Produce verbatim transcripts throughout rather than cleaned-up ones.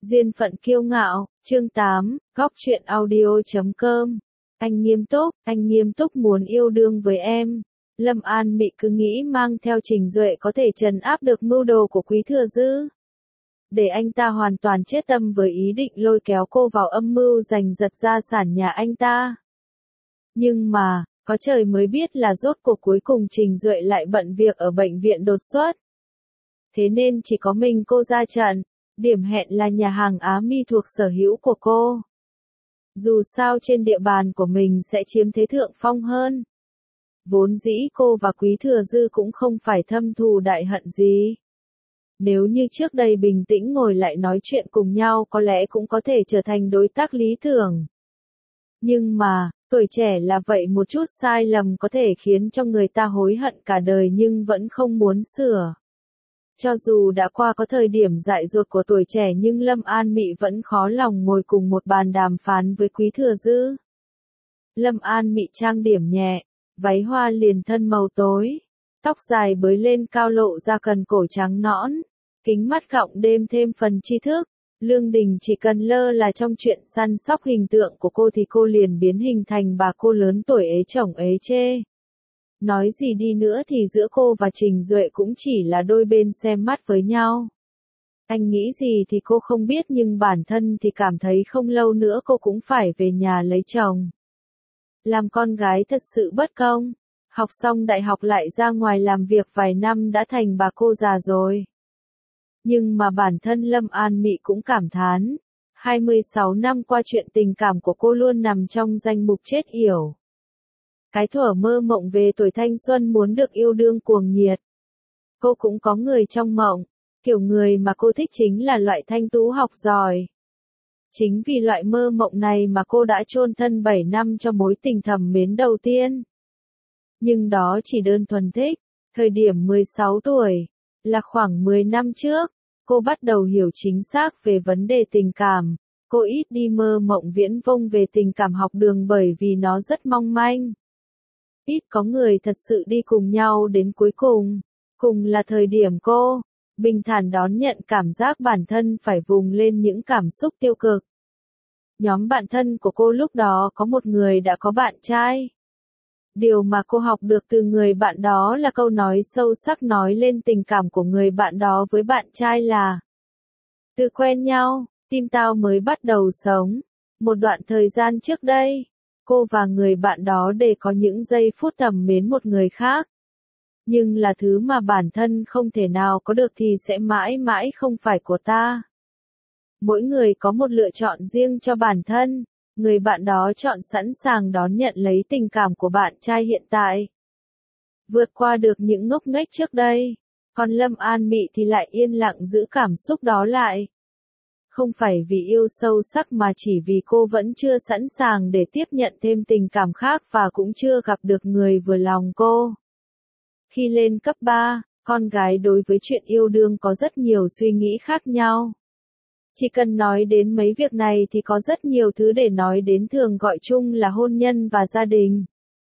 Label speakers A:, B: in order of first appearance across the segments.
A: Duyên phận kiêu ngạo, chương tám, góc truyện audio chấm com. Anh nghiêm túc, anh nghiêm túc muốn yêu đương với em. Lâm An Mị cứ nghĩ mang theo Trình Duệ có thể trấn áp được mưu đồ của Quý Thừa Dư. Để anh ta hoàn toàn chết tâm với ý định lôi kéo cô vào âm mưu giành giật gia sản nhà anh ta. Nhưng mà, có trời mới biết là rốt cuộc cuối cùng Trình Duệ lại bận việc ở bệnh viện đột xuất. Thế nên chỉ có mình cô ra trận. Điểm hẹn là nhà hàng Á Mi thuộc sở hữu của cô. Dù sao trên địa bàn của mình sẽ chiếm thế thượng phong hơn. Vốn dĩ cô và Quý Thừa Dư cũng không phải thâm thù đại hận gì. Nếu như trước đây bình tĩnh ngồi lại nói chuyện cùng nhau có lẽ cũng có thể trở thành đối tác lý tưởng. Nhưng mà, tuổi trẻ là vậy, một chút sai lầm có thể khiến cho người ta hối hận cả đời nhưng vẫn không muốn sửa. Cho dù đã qua có thời điểm dại dột của tuổi trẻ nhưng Lâm An Mị vẫn khó lòng ngồi cùng một bàn đàm phán với Quý Thừa Dư. Lâm An Mị trang điểm nhẹ, váy hoa liền thân màu tối, tóc dài bới lên cao lộ ra cần cổ trắng nõn, kính mắt gọng đêm thêm phần tri thức. Lương Đình chỉ cần lơ là trong chuyện săn sóc hình tượng của cô thì cô liền biến hình thành bà cô lớn tuổi ế chồng ế chê. Nói gì đi nữa thì giữa cô và Trình Duệ cũng chỉ là đôi bên xem mắt với nhau. Anh nghĩ gì thì cô không biết nhưng bản thân thì cảm thấy không lâu nữa cô cũng phải về nhà lấy chồng. Làm con gái thật sự bất công. Học xong đại học lại ra ngoài làm việc vài năm đã thành bà cô già rồi. Nhưng mà bản thân Lâm An Mị cũng cảm thán. hai mươi sáu năm qua chuyện tình cảm của cô luôn nằm trong danh mục chết yểu. Cái thuở mơ mộng về tuổi thanh xuân muốn được yêu đương cuồng nhiệt. Cô cũng có người trong mộng, kiểu người mà cô thích chính là loại thanh tú học giỏi. Chính vì loại mơ mộng này mà cô đã chôn thân bảy năm cho mối tình thầm mến đầu tiên. Nhưng đó chỉ đơn thuần thích, thời điểm mười sáu tuổi, là khoảng mười năm trước, cô bắt đầu hiểu chính xác về vấn đề tình cảm. Cô ít đi mơ mộng viễn vông về tình cảm học đường bởi vì nó rất mong manh. Ít có người thật sự đi cùng nhau đến cuối cùng. Cùng là thời điểm cô, bình thản đón nhận cảm giác bản thân phải vùng lên những cảm xúc tiêu cực. Nhóm bạn thân của cô lúc đó có một người đã có bạn trai. Điều mà cô học được từ người bạn đó là câu nói sâu sắc nói lên tình cảm của người bạn đó với bạn trai là: từ quen nhau, tim tao mới bắt đầu sống. Một đoạn thời gian trước đây, cô và người bạn đó để có những giây phút thầm mến một người khác. Nhưng là thứ mà bản thân không thể nào có được thì sẽ mãi mãi không phải của ta. Mỗi người có một lựa chọn riêng cho bản thân. Người bạn đó chọn sẵn sàng đón nhận lấy tình cảm của bạn trai hiện tại. Vượt qua được những ngốc nghếch trước đây. Còn Lâm An Mị thì lại yên lặng giữ cảm xúc đó lại. Không phải vì yêu sâu sắc mà chỉ vì cô vẫn chưa sẵn sàng để tiếp nhận thêm tình cảm khác và cũng chưa gặp được người vừa lòng cô. Khi lên cấp ba, con gái đối với chuyện yêu đương có rất nhiều suy nghĩ khác nhau. Chỉ cần nói đến mấy việc này thì có rất nhiều thứ để nói đến, thường gọi chung là hôn nhân và gia đình.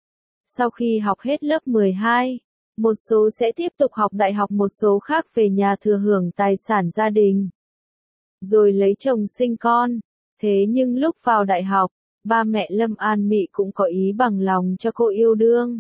A: Sau khi học hết lớp mười hai, một số sẽ tiếp tục học đại học, một số khác về nhà thừa hưởng tài sản gia đình. Rồi lấy chồng sinh con. Thế nhưng lúc vào đại học, ba mẹ Lâm An Mị cũng có ý bằng lòng cho cô yêu đương.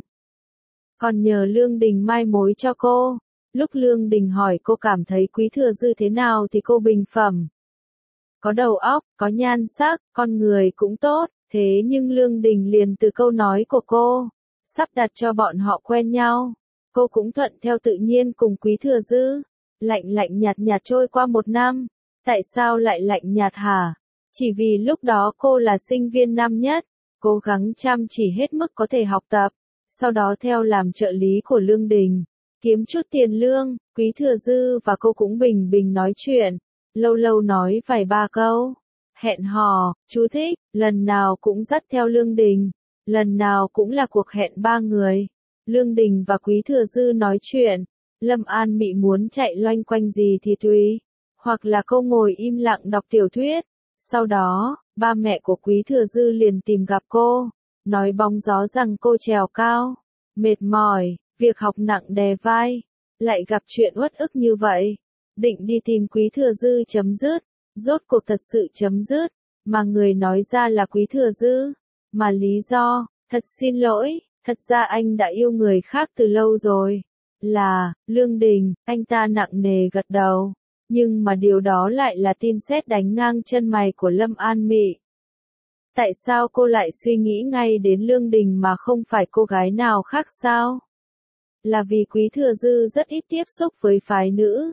A: Còn nhờ Lương Đình mai mối cho cô. Lúc Lương Đình hỏi cô cảm thấy Quý Thừa Dư thế nào thì cô bình phẩm: có đầu óc, có nhan sắc, con người cũng tốt. Thế nhưng Lương Đình liền từ câu nói của cô, sắp đặt cho bọn họ quen nhau. Cô cũng thuận theo tự nhiên cùng Quý Thừa Dư. Lạnh lạnh nhạt nhạt trôi qua một năm. Tại sao lại lạnh nhạt hả? Chỉ vì lúc đó cô là sinh viên năm nhất, cố gắng chăm chỉ hết mức có thể học tập, sau đó theo làm trợ lý của Lương Đình, kiếm chút tiền lương. Quý Thừa Dư và cô cũng bình bình nói chuyện, lâu lâu nói vài ba câu, hẹn hò, chú thích, lần nào cũng dắt theo Lương Đình, lần nào cũng là cuộc hẹn ba người. Lương Đình và Quý Thừa Dư nói chuyện, Lâm An Mị muốn chạy loanh quanh gì thì tùy. Hoặc là cô ngồi im lặng đọc tiểu thuyết. Sau đó, ba mẹ của Quý Thừa Dư liền tìm gặp cô, nói bóng gió rằng cô trèo cao, mệt mỏi, việc học nặng đè vai, lại gặp chuyện uất ức như vậy. Định đi tìm Quý Thừa Dư chấm dứt, Rốt cuộc thật sự chấm dứt, mà người nói ra là Quý Thừa Dư. Mà lý do, thật xin lỗi, thật ra anh đã yêu người khác từ lâu rồi. Là, Lương Đình, anh ta nặng nề gật đầu. Nhưng mà điều đó lại là tin sét đánh ngang chân mày của Lâm An Mị. Tại sao cô lại suy nghĩ ngay đến Lương Đình mà không phải cô gái nào khác sao? Là vì Quý Thừa Dư rất ít tiếp xúc với phái nữ.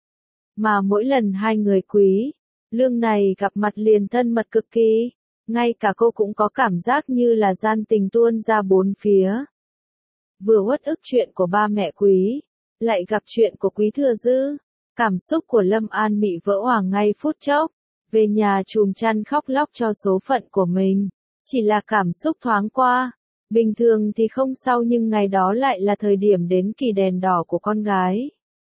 A: Mà mỗi lần hai người Quý, Lương này gặp mặt liền thân mật cực kỳ. Ngay cả cô cũng có cảm giác như là gian tình tuôn ra bốn phía. Vừa uất ức chuyện của ba mẹ Quý, lại gặp chuyện của Quý Thừa Dư. Cảm xúc của Lâm An Mị vỡ òa ngay phút chốc. Về nhà chùm chăn khóc lóc cho số phận của mình. Chỉ là cảm xúc thoáng qua. Bình thường thì không sao nhưng ngày đó lại là thời điểm đến kỳ đèn đỏ của con gái.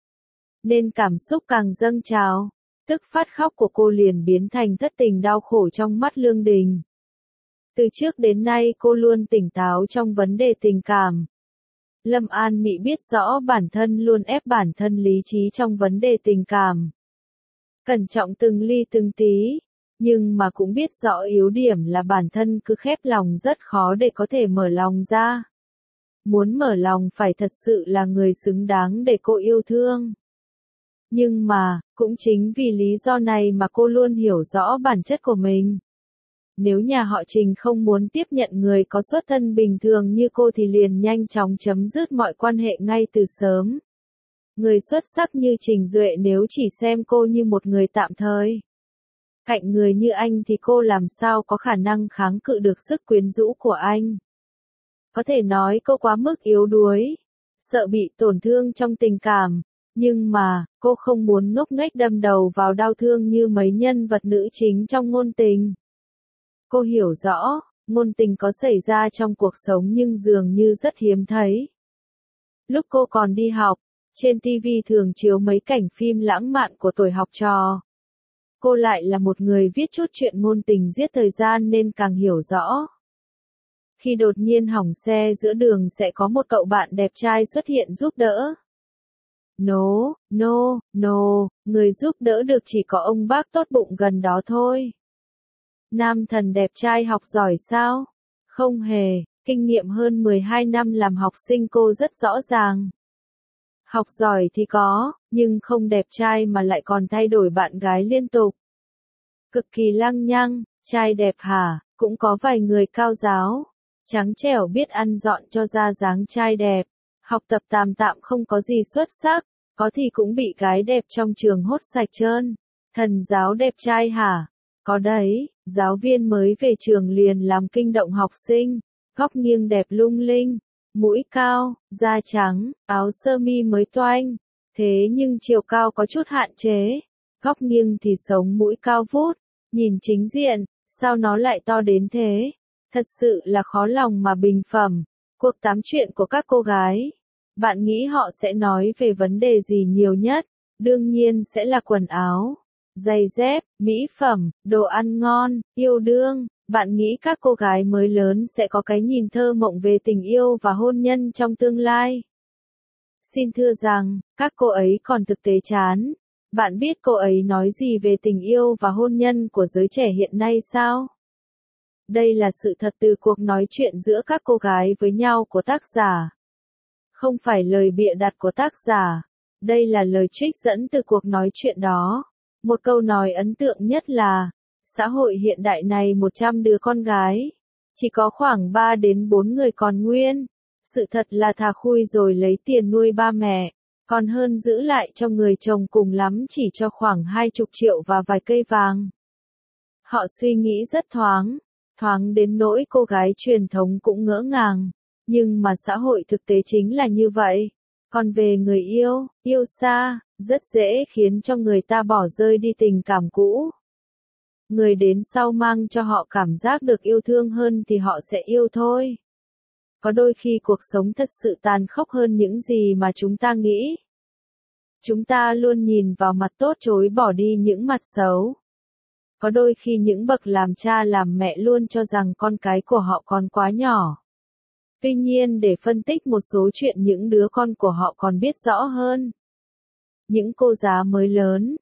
A: Nên cảm xúc càng dâng trào. Tức phát khóc của cô liền biến thành thất tình đau khổ trong mắt Lương Đình. Từ trước đến nay cô luôn tỉnh táo trong vấn đề tình cảm. Lâm An Mị biết rõ bản thân luôn ép bản thân lý trí trong vấn đề tình cảm. Cẩn trọng từng ly từng tí, nhưng mà cũng biết rõ yếu điểm là bản thân cứ khép lòng rất khó để có thể mở lòng ra. Muốn mở lòng phải thật sự là người xứng đáng để cô yêu thương. Nhưng mà, cũng chính vì lý do này mà cô luôn hiểu rõ bản chất của mình. Nếu nhà họ Trình không muốn tiếp nhận người có xuất thân bình thường như cô thì liền nhanh chóng chấm dứt mọi quan hệ ngay từ sớm. Người xuất sắc như Trình Duệ nếu chỉ xem cô như một người tạm thời. Cạnh người như anh thì cô làm sao có khả năng kháng cự được sức quyến rũ của anh. Có thể nói cô quá mức yếu đuối, sợ bị tổn thương trong tình cảm. Nhưng mà, cô không muốn ngốc nghếch đâm đầu vào đau thương như mấy nhân vật nữ chính trong ngôn tình. Cô hiểu rõ, ngôn tình có xảy ra trong cuộc sống nhưng dường như rất hiếm thấy. Lúc cô còn đi học, trên ti vi thường chiếu mấy cảnh phim lãng mạn của tuổi học trò. Cô lại là một người viết chút chuyện ngôn tình giết thời gian nên càng hiểu rõ. Khi đột nhiên hỏng xe giữa đường sẽ có một cậu bạn đẹp trai xuất hiện giúp đỡ. No, no, no, người giúp đỡ được chỉ có ông bác tốt bụng gần đó thôi. Nam thần đẹp trai học giỏi sao? Không hề, kinh nghiệm hơn mười hai năm làm học sinh cô rất rõ ràng. Học giỏi thì có, nhưng không đẹp trai mà lại còn thay đổi bạn gái liên tục. Cực kỳ lăng nhăng, trai đẹp hả, cũng có vài người cao giáo, trắng trẻo biết ăn dọn cho ra dáng trai đẹp. Học tập tạm tạm không có gì xuất sắc, có thì cũng bị gái đẹp trong trường hốt sạch trơn. Thần giáo đẹp trai hả? Có đấy, giáo viên mới về trường liền làm kinh động học sinh, góc nghiêng đẹp lung linh, mũi cao, da trắng, áo sơ mi mới toanh. Thế nhưng chiều cao có chút hạn chế, góc nghiêng thì sống mũi cao vút, nhìn chính diện, sao nó lại to đến thế? Thật sự là khó lòng mà bình phẩm. Cuộc tám chuyện của các cô gái. Bạn nghĩ họ sẽ nói về vấn đề gì nhiều nhất? Đương nhiên sẽ là quần áo, giày dép, mỹ phẩm, đồ ăn ngon, yêu đương. Bạn nghĩ các cô gái mới lớn sẽ có cái nhìn thơ mộng về tình yêu và hôn nhân trong tương lai? Xin thưa rằng, các cô ấy còn thực tế chán. Bạn biết cô ấy nói gì về tình yêu và hôn nhân của giới trẻ hiện nay sao? Đây là sự thật từ cuộc nói chuyện giữa các cô gái với nhau của tác giả. Không phải lời bịa đặt của tác giả. Đây là lời trích dẫn từ cuộc nói chuyện đó. Một câu nói ấn tượng nhất là, xã hội hiện đại này một trăm đứa con gái, chỉ có khoảng ba đến bốn người còn nguyên. Sự thật là thà khui rồi lấy tiền nuôi ba mẹ, còn hơn giữ lại cho người chồng cùng lắm chỉ cho khoảng hai chục triệu và vài cây vàng. Họ suy nghĩ rất thoáng, thoáng đến nỗi cô gái truyền thống cũng ngỡ ngàng. Nhưng mà xã hội thực tế chính là như vậy. Còn về người yêu, yêu xa, rất dễ khiến cho người ta bỏ rơi đi tình cảm cũ. Người đến sau mang cho họ cảm giác được yêu thương hơn thì họ sẽ yêu thôi. Có đôi khi cuộc sống thật sự tàn khốc hơn những gì mà chúng ta nghĩ. Chúng ta luôn nhìn vào mặt tốt chối bỏ đi những mặt xấu. Có đôi khi những bậc làm cha làm mẹ luôn cho rằng con cái của họ còn quá nhỏ. Tuy nhiên để phân tích một số chuyện những đứa con của họ còn biết rõ hơn. Những cô giáo mới lớn,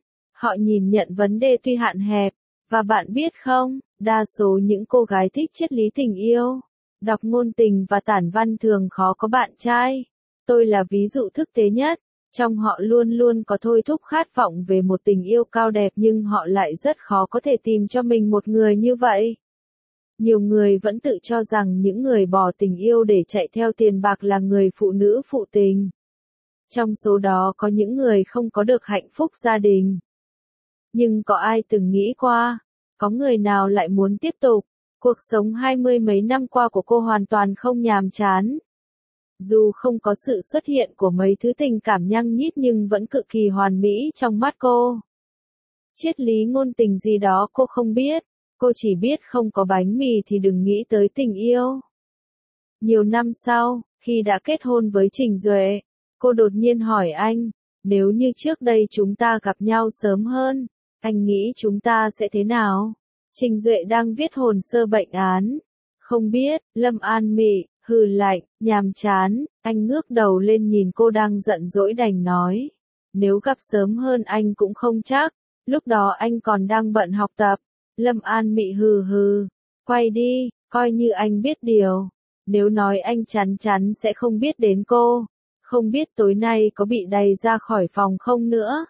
A: Họ nhìn nhận vấn đề tuy hạn hẹp, và bạn biết không, đa số những cô gái thích triết lý tình yêu, đọc ngôn tình và tản văn thường khó có bạn trai. Tôi là ví dụ thực tế nhất. Trong họ luôn luôn có thôi thúc khát vọng về một tình yêu cao đẹp nhưng họ lại rất khó có thể tìm cho mình một người như vậy. Nhiều người vẫn tự cho rằng những người bỏ tình yêu để chạy theo tiền bạc là người phụ nữ phụ tình. Trong số đó có những người không có được hạnh phúc gia đình. Nhưng có ai từng nghĩ qua, có người nào lại muốn tiếp tục? Cuộc sống hai mươi mấy năm qua của cô hoàn toàn không nhàm chán. Dù không có sự xuất hiện của mấy thứ tình cảm nhăng nhít nhưng vẫn cực kỳ hoàn mỹ trong mắt cô. Triết lý ngôn tình gì đó cô không biết, cô chỉ biết không có bánh mì thì đừng nghĩ tới tình yêu. Nhiều năm sau, khi đã kết hôn với Trình Duệ, cô đột nhiên hỏi anh, nếu như trước đây chúng ta gặp nhau sớm hơn, anh nghĩ chúng ta sẽ thế nào? Trình Duệ đang viết hồn sơ bệnh án. Không biết, Lâm An Mị, hừ lạnh, nhàm chán, anh ngước đầu lên nhìn cô đang giận dỗi đành nói. Nếu gặp sớm hơn anh cũng không chắc, lúc đó anh còn đang bận học tập. Lâm An Mị hừ hừ, quay đi, coi như anh biết điều. Nếu nói anh chắn chắn sẽ không biết đến cô, không biết tối nay có bị đày ra khỏi phòng không nữa.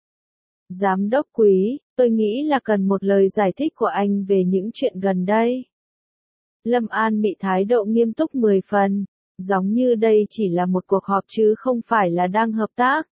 A: Giám đốc Quý, tôi nghĩ là cần một lời giải thích của anh về những chuyện gần đây. Lâm An Mị thái độ nghiêm túc mười phần, giống như đây chỉ là một cuộc họp chứ không phải là đang hợp tác.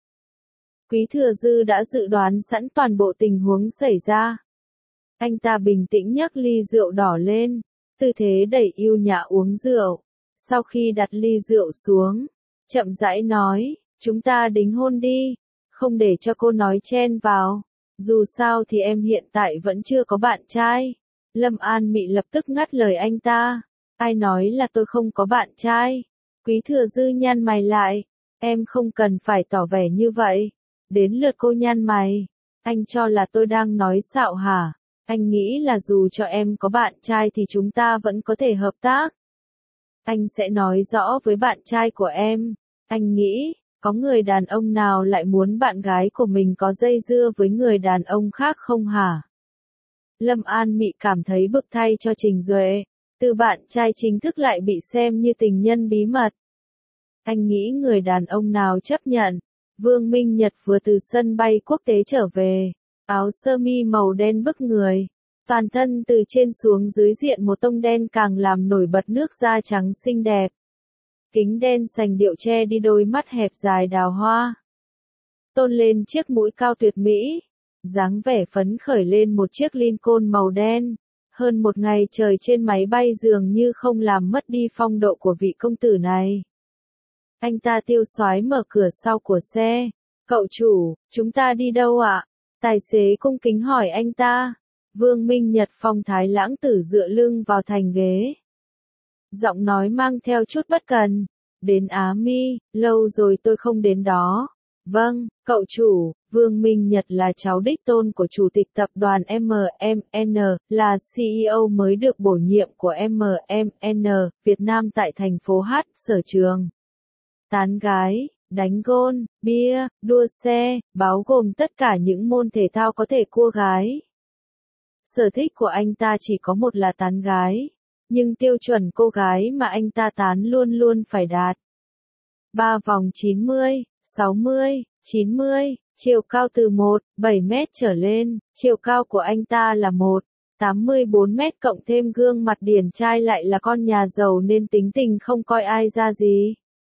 A: Quý Thừa Dư đã dự đoán sẵn toàn bộ tình huống xảy ra. Anh ta bình tĩnh nhấc ly rượu đỏ lên, tư thế đầy yêu nhã uống rượu. Sau khi đặt ly rượu xuống, chậm rãi nói, chúng ta đính hôn đi, không để cho cô nói chen vào. Dù sao thì em hiện tại vẫn chưa có bạn trai. Lâm An Mị lập tức ngắt lời anh ta. Ai nói là tôi không có bạn trai? Quý Thừa Dư nhăn mày lại. Em không cần phải tỏ vẻ như vậy. Đến lượt cô nhăn mày. Anh cho là tôi đang nói xạo hả? Anh nghĩ là dù cho em có bạn trai thì chúng ta vẫn có thể hợp tác. Anh sẽ nói rõ với bạn trai của em. Anh nghĩ, có người đàn ông nào lại muốn bạn gái của mình có dây dưa với người đàn ông khác không hả? Lâm An Mị cảm thấy bực thay cho Trình Duệ, từ bạn trai chính thức lại bị xem như tình nhân bí mật. Anh nghĩ người đàn ông nào chấp nhận? Vương Minh Nhật vừa từ sân bay quốc tế trở về, áo sơ mi màu đen bức người, toàn thân từ trên xuống dưới diện một tông đen càng làm nổi bật nước da trắng xinh đẹp. Kính đen sành điệu che đi đôi mắt hẹp dài đào hoa, tôn lên chiếc mũi cao tuyệt mỹ. Dáng vẻ phấn khởi lên một chiếc Lincoln màu đen, hơn một ngày trời trên máy bay dường như không làm mất đi phong độ của vị công tử này. Anh ta tiêu xoái mở cửa sau của xe. Cậu chủ, chúng ta đi đâu ạ? Tài xế cung kính hỏi anh ta. Vương Minh Nhật phong thái lãng tử dựa lưng vào thành ghế. Giọng nói mang theo chút bất cần. Đến Á Mi, lâu rồi tôi không đến đó. Vâng, cậu chủ, Vương Minh Nhật là cháu đích tôn của chủ tịch tập đoàn em em en, là xê e ô mới được bổ nhiệm của em em en Việt Nam tại thành phố H, sở trường. Tán gái, đánh gôn, bia, đua xe, bao gồm tất cả những môn thể thao có thể cua gái. Sở thích của anh ta chỉ có một là tán gái, nhưng tiêu chuẩn cô gái mà anh ta tán luôn luôn phải đạt. Ba vòng chín mươi, sáu mươi, chín mươi, chiều cao từ một phẩy bảy mét trở lên, chiều cao của anh ta là một phẩy tám mươi bốn mét cộng thêm gương mặt điển trai lại là con nhà giàu nên tính tình không coi ai ra gì.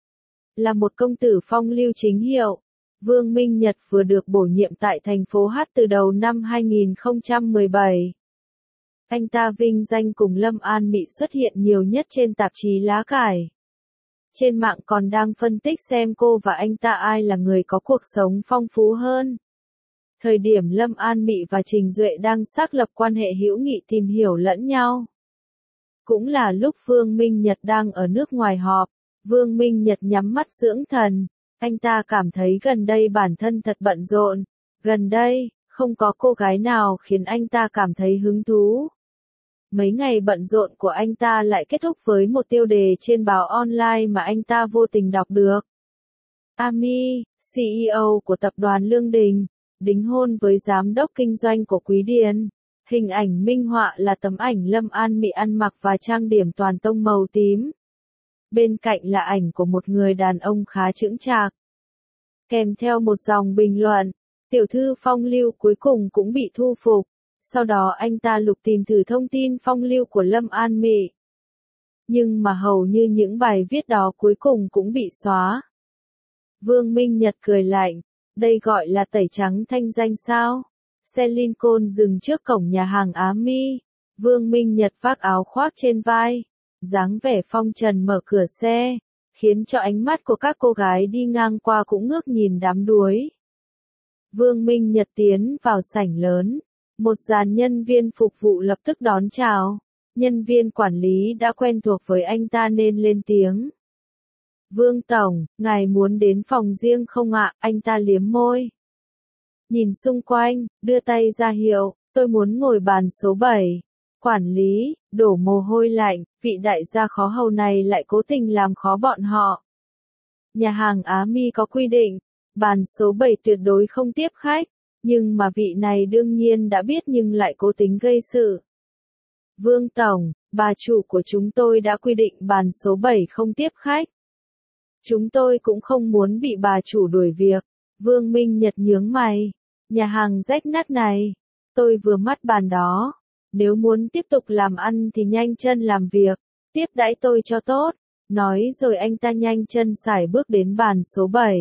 A: Là một công tử phong lưu chính hiệu, Vương Minh Nhật vừa được bổ nhiệm tại thành phố H từ đầu năm hai nghìn không trăm mười bảy. Anh ta vinh danh cùng Lâm An Mị xuất hiện nhiều nhất trên tạp chí Lá Cải. Trên mạng còn đang phân tích xem cô và anh ta ai là người có cuộc sống phong phú hơn. Thời điểm Lâm An Mị và Trình Duệ đang xác lập quan hệ hữu nghị tìm hiểu lẫn nhau. Cũng là lúc Vương Minh Nhật đang ở nước ngoài họp, Vương Minh Nhật nhắm mắt dưỡng thần, anh ta cảm thấy gần đây bản thân thật bận rộn, gần đây, không có cô gái nào khiến anh ta cảm thấy hứng thú. Mấy ngày bận rộn của anh ta lại kết thúc với một tiêu đề trên báo online mà anh ta vô tình đọc được. Ami, xê e ô của tập đoàn Lương Đình, đính hôn với giám đốc kinh doanh của Quý Điền. Hình ảnh minh họa là tấm ảnh Lâm An Mị ăn mặc và trang điểm toàn tông màu tím. Bên cạnh là ảnh của một người đàn ông khá chững chạc. Kèm theo một dòng bình luận, tiểu thư phong lưu cuối cùng cũng bị thu phục. Sau đó anh ta lục tìm thử thông tin phong lưu của Lâm An Mị. Nhưng mà hầu như những bài viết đó cuối cùng cũng bị xóa. Vương Minh Nhật cười lạnh, đây gọi là tẩy trắng thanh danh sao? Xe Lincoln dừng trước cổng nhà hàng Á Mi. Vương Minh Nhật vác áo khoác trên vai, dáng vẻ phong trần mở cửa xe, khiến cho ánh mắt của các cô gái đi ngang qua cũng ngước nhìn đám đuối. Vương Minh Nhật tiến vào sảnh lớn, một dàn nhân viên phục vụ lập tức đón chào. Nhân viên quản lý đã quen thuộc với anh ta nên lên tiếng. Vương Tổng, ngài muốn đến phòng riêng không ạ? Anh ta liếm môi. Nhìn xung quanh, đưa tay ra hiệu, tôi muốn ngồi bàn số bảy. Quản lý, đổ mồ hôi lạnh, vị đại gia khó hầu này lại cố tình làm khó bọn họ. Nhà hàng Á Mi có quy định, bàn số bảy tuyệt đối không tiếp khách, nhưng mà vị này đương nhiên đã biết nhưng lại cố tình gây sự. Vương Tổng, bà chủ của chúng tôi đã quy định bàn số bảy không tiếp khách. Chúng tôi cũng không muốn bị bà chủ đuổi việc. Vương Minh Nhật nhướng mày. Nhà hàng rách nát này, tôi vừa mắt bàn đó. Nếu muốn tiếp tục làm ăn thì nhanh chân làm việc, tiếp đãi tôi cho tốt. Nói rồi anh ta nhanh chân sải bước đến bàn số bảy.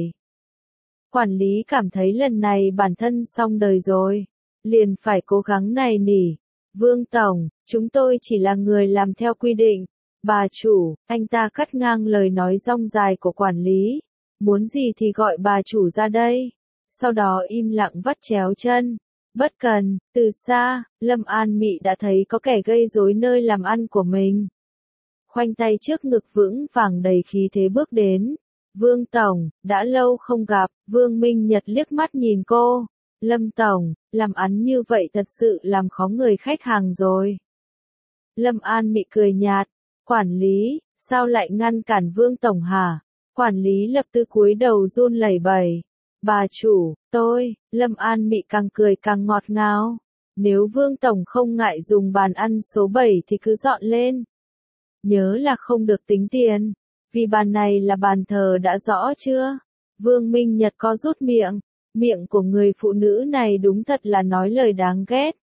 A: Quản lý cảm thấy lần này bản thân xong đời rồi, liền phải cố gắng nài nỉ. Vương Tổng, chúng tôi chỉ là người làm theo quy định. Bà chủ, anh ta cắt ngang lời nói rong dài của quản lý. Muốn gì thì gọi bà chủ ra đây. Sau đó im lặng vắt chéo chân. Bất cần, từ xa, Lâm An Mị đã thấy có kẻ gây rối nơi làm ăn của mình. Khoanh tay trước ngực vững vàng đầy khí thế bước đến. Vương Tổng, đã lâu không gặp. Vương Minh Nhật liếc mắt nhìn cô. Lâm Tổng, làm ăn như vậy thật sự làm khó người khách hàng rồi. Lâm An Mị cười nhạt. Quản lý, sao lại ngăn cản Vương Tổng hả? Quản lý lập tức cúi đầu run lẩy bẩy. Bà chủ, tôi, Lâm An Mị càng cười càng ngọt ngào. Nếu Vương Tổng không ngại dùng bàn ăn số bảy thì cứ dọn lên. Nhớ là không được tính tiền, vì bàn này là bàn thờ đã rõ chưa? Vương Minh Nhật có rút miệng, miệng của người phụ nữ này đúng thật là nói lời đáng ghét.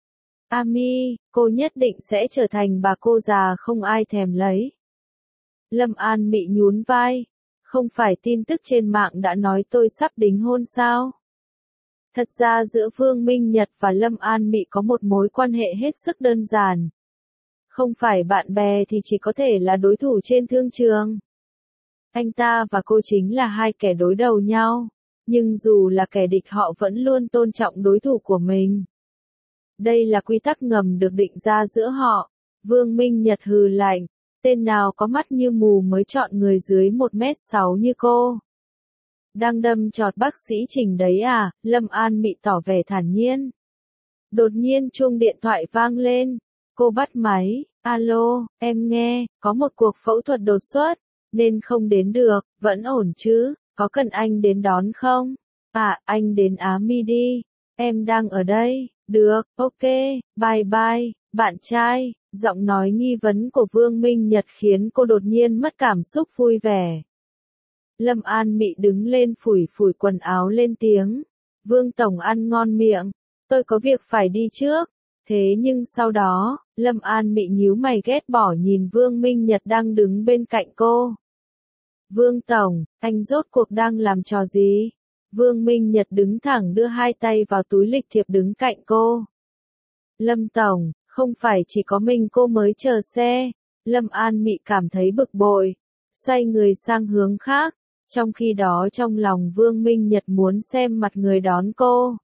A: Ami, cô nhất định sẽ trở thành bà cô già không ai thèm lấy. Lâm An Mị nhún vai. Không phải tin tức trên mạng đã nói tôi sắp đính hôn sao? Thật ra giữa Vương Minh Nhật và Lâm An Mị có một mối quan hệ hết sức đơn giản. Không phải bạn bè thì chỉ có thể là đối thủ trên thương trường. Anh ta và cô chính là hai kẻ đối đầu nhau. Nhưng dù là kẻ địch họ vẫn luôn tôn trọng đối thủ của mình. Đây là quy tắc ngầm được định ra giữa họ. Vương Minh Nhật hừ lạnh. Tên nào có mắt như mù mới chọn người dưới một mét sáu như cô. Đang đâm chọt bác sĩ Trình đấy à? Lâm An Mị tỏ vẻ thản nhiên. Đột nhiên chuông điện thoại vang lên. Cô bắt máy. Alo, em nghe, có một cuộc phẫu thuật đột xuất, nên không đến được, vẫn ổn chứ, có cần anh đến đón không? À, anh đến Á Mi đi, em đang ở đây, được, ok, bye bye, bạn trai. Giọng nói nghi vấn của Vương Minh Nhật khiến cô đột nhiên mất cảm xúc vui vẻ. Lâm An Mị đứng lên phủi phủi quần áo lên tiếng. Vương Tổng ăn ngon miệng, tôi có việc phải đi trước. Thế nhưng sau đó, Lâm An Mị nhíu mày ghét bỏ nhìn Vương Minh Nhật đang đứng bên cạnh cô. Vương Tổng, anh rốt cuộc đang làm trò gì? Vương Minh Nhật đứng thẳng đưa hai tay vào túi lịch thiệp đứng cạnh cô. Lâm Tổng, không phải chỉ có mình cô mới chờ xe. Lâm An Mị cảm thấy bực bội, xoay người sang hướng khác, trong khi đó trong lòng Vương Minh Nhật muốn xem mặt người đón cô.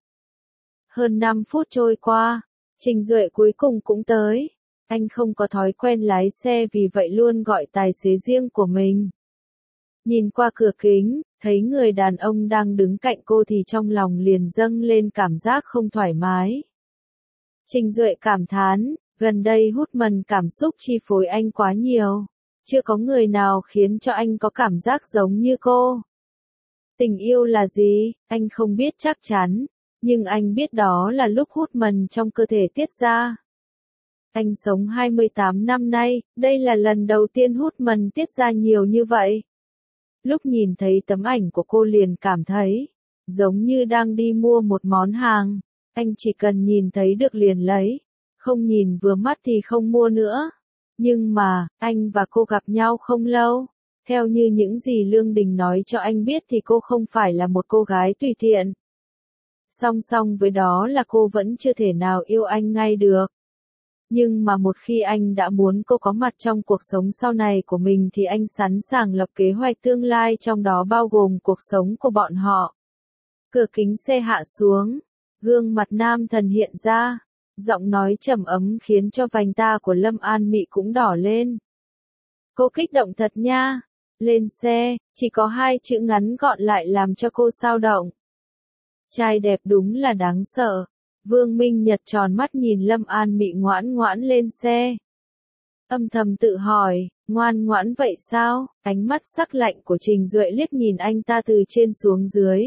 A: Hơn năm phút trôi qua, Trình Duệ cuối cùng cũng tới. Anh không có thói quen lái xe vì vậy luôn gọi tài xế riêng của mình. Nhìn qua cửa kính, thấy người đàn ông đang đứng cạnh cô thì trong lòng liền dâng lên cảm giác không thoải mái. Trình Duệ cảm thán, gần đây hút mần cảm xúc chi phối anh quá nhiều. Chưa có người nào khiến cho anh có cảm giác giống như cô. Tình yêu là gì, anh không biết chắc chắn. Nhưng anh biết đó là lúc hormone trong cơ thể tiết ra. Anh sống hai mươi tám năm nay, đây là lần đầu tiên hormone tiết ra nhiều như vậy. Lúc nhìn thấy tấm ảnh của cô liền cảm thấy, giống như đang đi mua một món hàng, anh chỉ cần nhìn thấy được liền lấy, không nhìn vừa mắt thì không mua nữa. Nhưng mà, anh và cô gặp nhau không lâu. Theo như những gì Lương Đình nói cho anh biết thì cô không phải là một cô gái tùy tiện. Song song với đó là cô vẫn chưa thể nào yêu anh ngay được. Nhưng mà một khi anh đã muốn cô có mặt trong cuộc sống sau này của mình thì anh sẵn sàng lập kế hoạch tương lai trong đó bao gồm cuộc sống của bọn họ. Cửa kính xe hạ xuống, gương mặt nam thần hiện ra, giọng nói trầm ấm khiến cho vành tai của Lâm An Mị cũng đỏ lên. Cô kích động thật nha. Lên xe, chỉ có hai chữ ngắn gọn lại làm cho cô xao động. Trai đẹp đúng là đáng sợ. Vương Minh Nhật tròn mắt nhìn Lâm An Mị ngoãn ngoãn lên xe. Âm thầm tự hỏi, ngoan ngoãn vậy sao? Ánh mắt sắc lạnh của Trình Duệ liếc nhìn anh ta từ trên xuống dưới.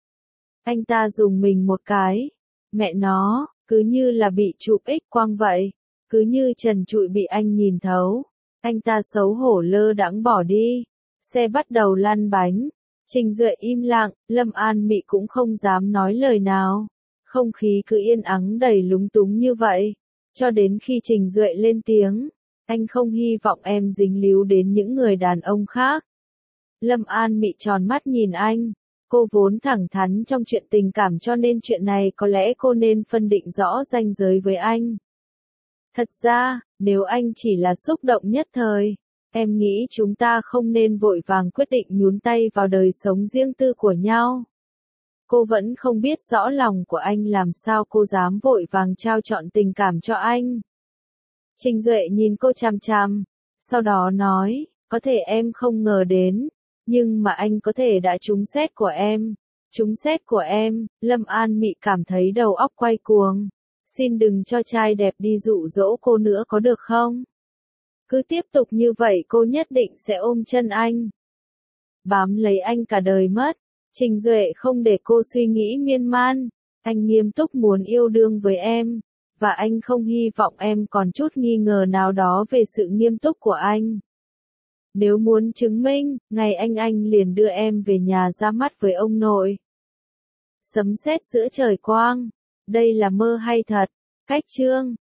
A: Anh ta dùng mình một cái. Mẹ nó, cứ như là bị chụp X quang vậy. Cứ như trần trụi bị anh nhìn thấu. Anh ta xấu hổ lơ đãng bỏ đi. Xe bắt đầu lăn bánh. Trình Duệ im lặng, Lâm An Mị cũng không dám nói lời nào. Không khí cứ yên ắng đầy lúng túng như vậy. Cho đến khi Trình Duệ lên tiếng. Anh không hy vọng em dính líu đến những người đàn ông khác. Lâm An Mị tròn mắt nhìn anh. Cô vốn thẳng thắn trong chuyện tình cảm cho nên chuyện này có lẽ cô nên phân định rõ ranh giới với anh. Thật ra, nếu anh chỉ là xúc động nhất thời, em nghĩ chúng ta không nên vội vàng quyết định nhúng tay vào đời sống riêng tư của nhau. Cô vẫn không biết rõ lòng của anh làm sao cô dám vội vàng trao trọn tình cảm cho anh. Trình Duệ nhìn cô chằm chằm, sau đó nói, có thể em không ngờ đến, nhưng mà anh có thể đã trúng xét của em. Trúng xét của em, Lâm An Mị cảm thấy đầu óc quay cuồng. Xin đừng cho trai đẹp đi dụ dỗ cô nữa có được không? Cứ tiếp tục như vậy cô nhất định sẽ ôm chân anh. Bám lấy anh cả đời mất. Trình Duệ không để cô suy nghĩ miên man. Anh nghiêm túc muốn yêu đương với em. Và anh không hy vọng em còn chút nghi ngờ nào đó về sự nghiêm túc của anh. Nếu muốn chứng minh, ngày anh anh liền đưa em về nhà ra mắt với ông nội. Sấm sét giữa trời quang. Đây là mơ hay thật? Cách chương